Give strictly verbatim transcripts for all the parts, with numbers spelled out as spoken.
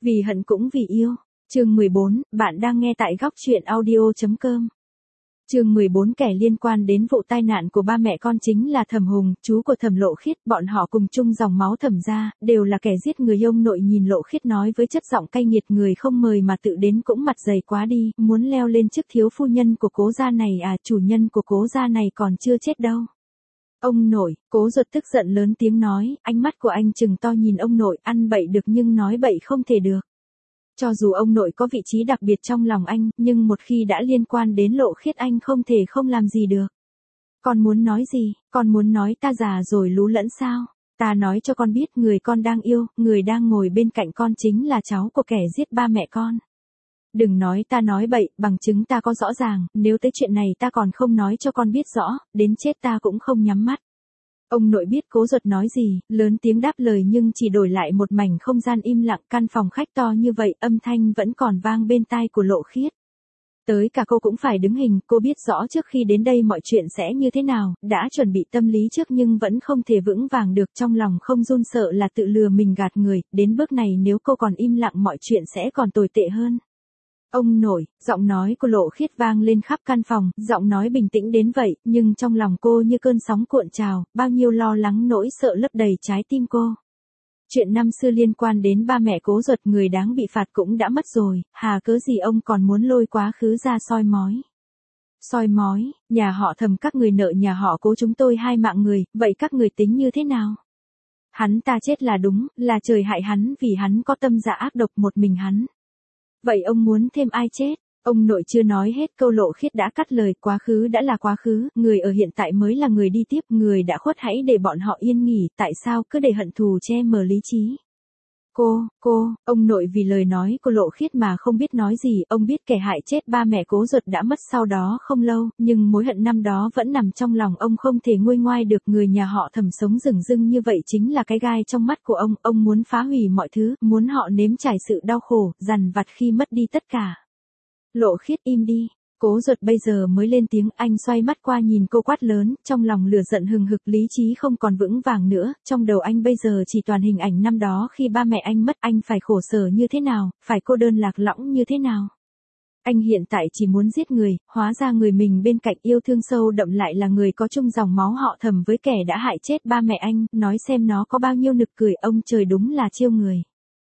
Vì hận cũng vì yêu. Chương mười bốn, bạn đang nghe tại góc truyện audio chấm com. Chương mười bốn kẻ liên quan đến vụ tai nạn của ba mẹ con chính là Thẩm Hùng, chú của Thẩm Lộ Khiết, bọn họ cùng chung dòng máu Thẩm gia, đều là kẻ giết người. Ông nội nhìn Lộ Khiết nói với chất giọng cay nghiệt, người không mời mà tự đến cũng mặt dày quá đi, muốn leo lên chức thiếu phu nhân của Cố gia này à, chủ nhân của Cố gia này còn chưa chết đâu. Ông nội, Cố Duật tức giận lớn tiếng nói, ánh mắt của anh trừng to nhìn ông nội, ăn bậy được nhưng nói bậy không thể được. Cho dù ông nội có vị trí đặc biệt trong lòng anh, nhưng một khi đã liên quan đến Lộ Khiết anh không thể không làm gì được. Con muốn nói gì, con muốn nói ta già rồi lú lẫn sao? Ta nói cho con biết người con đang yêu, người đang ngồi bên cạnh con chính là cháu của kẻ giết ba mẹ con. Đừng nói ta nói bậy, bằng chứng ta có rõ ràng, nếu tới chuyện này ta còn không nói cho con biết rõ, đến chết ta cũng không nhắm mắt. Ông nội biết Cố Duật nói gì, lớn tiếng đáp lời nhưng chỉ đổi lại một mảnh không gian im lặng. Căn phòng khách to như vậy, âm thanh vẫn còn vang bên tai của Lộ Khiết. Tới cả cô cũng phải đứng hình, cô biết rõ trước khi đến đây mọi chuyện sẽ như thế nào, đã chuẩn bị tâm lý trước nhưng vẫn không thể vững vàng được, trong lòng không run sợ là tự lừa mình gạt người, đến bước này nếu cô còn im lặng mọi chuyện sẽ còn tồi tệ hơn. Ông nội, giọng nói của Lộ Khiết vang lên khắp căn phòng, giọng nói bình tĩnh đến vậy, nhưng trong lòng cô như cơn sóng cuộn trào, bao nhiêu lo lắng nỗi sợ lấp đầy trái tim cô. Chuyện năm xưa liên quan đến ba mẹ Cố Duật, người đáng bị phạt cũng đã mất rồi, hà cớ gì ông còn muốn lôi quá khứ ra soi mói. Soi mói, nhà họ Thẩm các người nợ nhà họ Cố chúng tôi hai mạng người, vậy các người tính như thế nào? Hắn ta chết là đúng, là trời hại hắn vì hắn có tâm dạ ác độc một mình hắn. Vậy ông muốn thêm ai chết? Ông nội chưa nói hết câu Lộ Khiết đã cắt lời, quá khứ đã là quá khứ, người ở hiện tại mới là người đi tiếp, người đã khuất hãy để bọn họ yên nghỉ, tại sao cứ để hận thù che mờ lý trí? Cô, cô, ông nội vì lời nói của Lộ Khiết mà không biết nói gì, ông biết kẻ hại chết ba mẹ Cố Duật đã mất sau đó không lâu, nhưng mối hận năm đó vẫn nằm trong lòng ông không thể nguôi ngoai được. Người nhà họ Thẩm sống rừng rưng như vậy chính là cái gai trong mắt của ông, ông muốn phá hủy mọi thứ, muốn họ nếm trải sự đau khổ, dằn vặt khi mất đi tất cả. Lộ Khiết im đi. Cố Duật bây giờ mới lên tiếng, anh xoay mắt qua nhìn cô quát lớn, trong lòng lửa giận hừng hực, lý trí không còn vững vàng nữa, trong đầu anh bây giờ chỉ toàn hình ảnh năm đó khi ba mẹ anh mất, anh phải khổ sở như thế nào, phải cô đơn lạc lõng như thế nào. Anh hiện tại chỉ muốn giết người, hóa ra người mình bên cạnh yêu thương sâu đậm lại là người có chung dòng máu họ Thẩm với kẻ đã hại chết ba mẹ anh, nói xem nó có bao nhiêu nực cười, ông trời đúng là trêu người.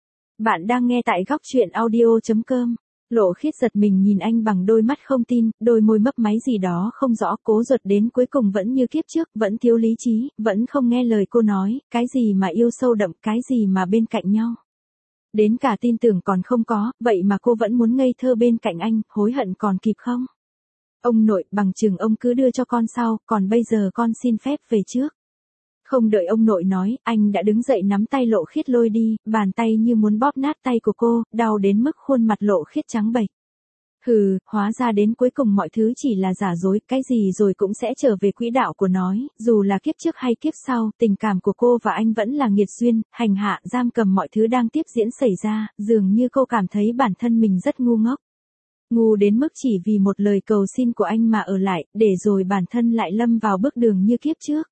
Bạn đang nghe tại góc truyện audio chấm com. Lộ Khiết giật mình nhìn anh bằng đôi mắt không tin, đôi môi mấp máy gì đó không rõ. Cố Duật đến cuối cùng vẫn như kiếp trước, vẫn thiếu lý trí, vẫn không nghe lời cô nói, cái gì mà yêu sâu đậm, cái gì mà bên cạnh nhau. Đến cả tin tưởng còn không có, vậy mà cô vẫn muốn ngây thơ bên cạnh anh, hối hận còn kịp không? Ông nội, bằng chừng ông cứ đưa cho con sau, còn bây giờ con xin phép về trước. Không đợi ông nội nói, anh đã đứng dậy nắm tay Lộ Khiết lôi đi, bàn tay như muốn bóp nát tay của cô, đau đến mức khuôn mặt Lộ Khiết trắng bệch. Hừ, hóa ra đến cuối cùng mọi thứ chỉ là giả dối, cái gì rồi cũng sẽ trở về quỹ đạo của nó, dù là kiếp trước hay kiếp sau, tình cảm của cô và anh vẫn là nghiệt duyên, hành hạ, giam cầm mọi thứ đang tiếp diễn xảy ra, dường như cô cảm thấy bản thân mình rất ngu ngốc. Ngu đến mức chỉ vì một lời cầu xin của anh mà ở lại, để rồi bản thân lại lâm vào bước đường như kiếp trước.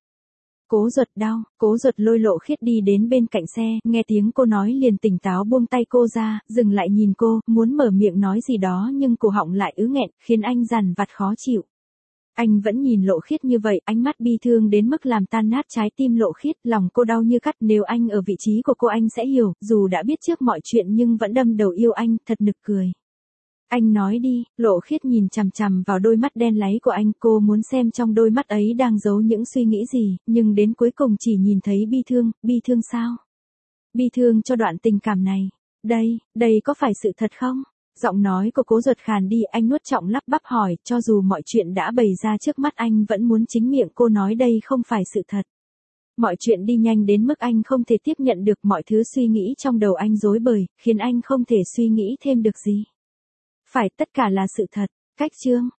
Cố Duật đau, Cố Duật lôi Lộ Khiết đi đến bên cạnh xe, nghe tiếng cô nói liền tỉnh táo buông tay cô ra, dừng lại nhìn cô, muốn mở miệng nói gì đó nhưng cổ họng lại ứ nghẹn, khiến anh dằn vặt khó chịu. Anh vẫn nhìn Lộ Khiết như vậy, ánh mắt bi thương đến mức làm tan nát trái tim Lộ Khiết, lòng cô đau như cắt, nếu anh ở vị trí của cô anh sẽ hiểu, dù đã biết trước mọi chuyện nhưng vẫn đâm đầu yêu anh, thật nực cười. Anh nói đi, Lộ Khiết nhìn chằm chằm vào đôi mắt đen láy của anh, cô muốn xem trong đôi mắt ấy đang giấu những suy nghĩ gì, nhưng đến cuối cùng chỉ nhìn thấy bi thương, bi thương sao? Bi thương cho đoạn tình cảm này. Đây, đây có phải sự thật không? Giọng nói của Cố Duật khàn đi, anh nuốt trọng lắp bắp hỏi, cho dù mọi chuyện đã bày ra trước mắt anh vẫn muốn chính miệng cô nói đây không phải sự thật. Mọi chuyện đi nhanh đến mức anh không thể tiếp nhận được, mọi thứ suy nghĩ trong đầu anh rối bời, khiến anh không thể suy nghĩ thêm được gì. Phải tất cả là sự thật. Cách chương.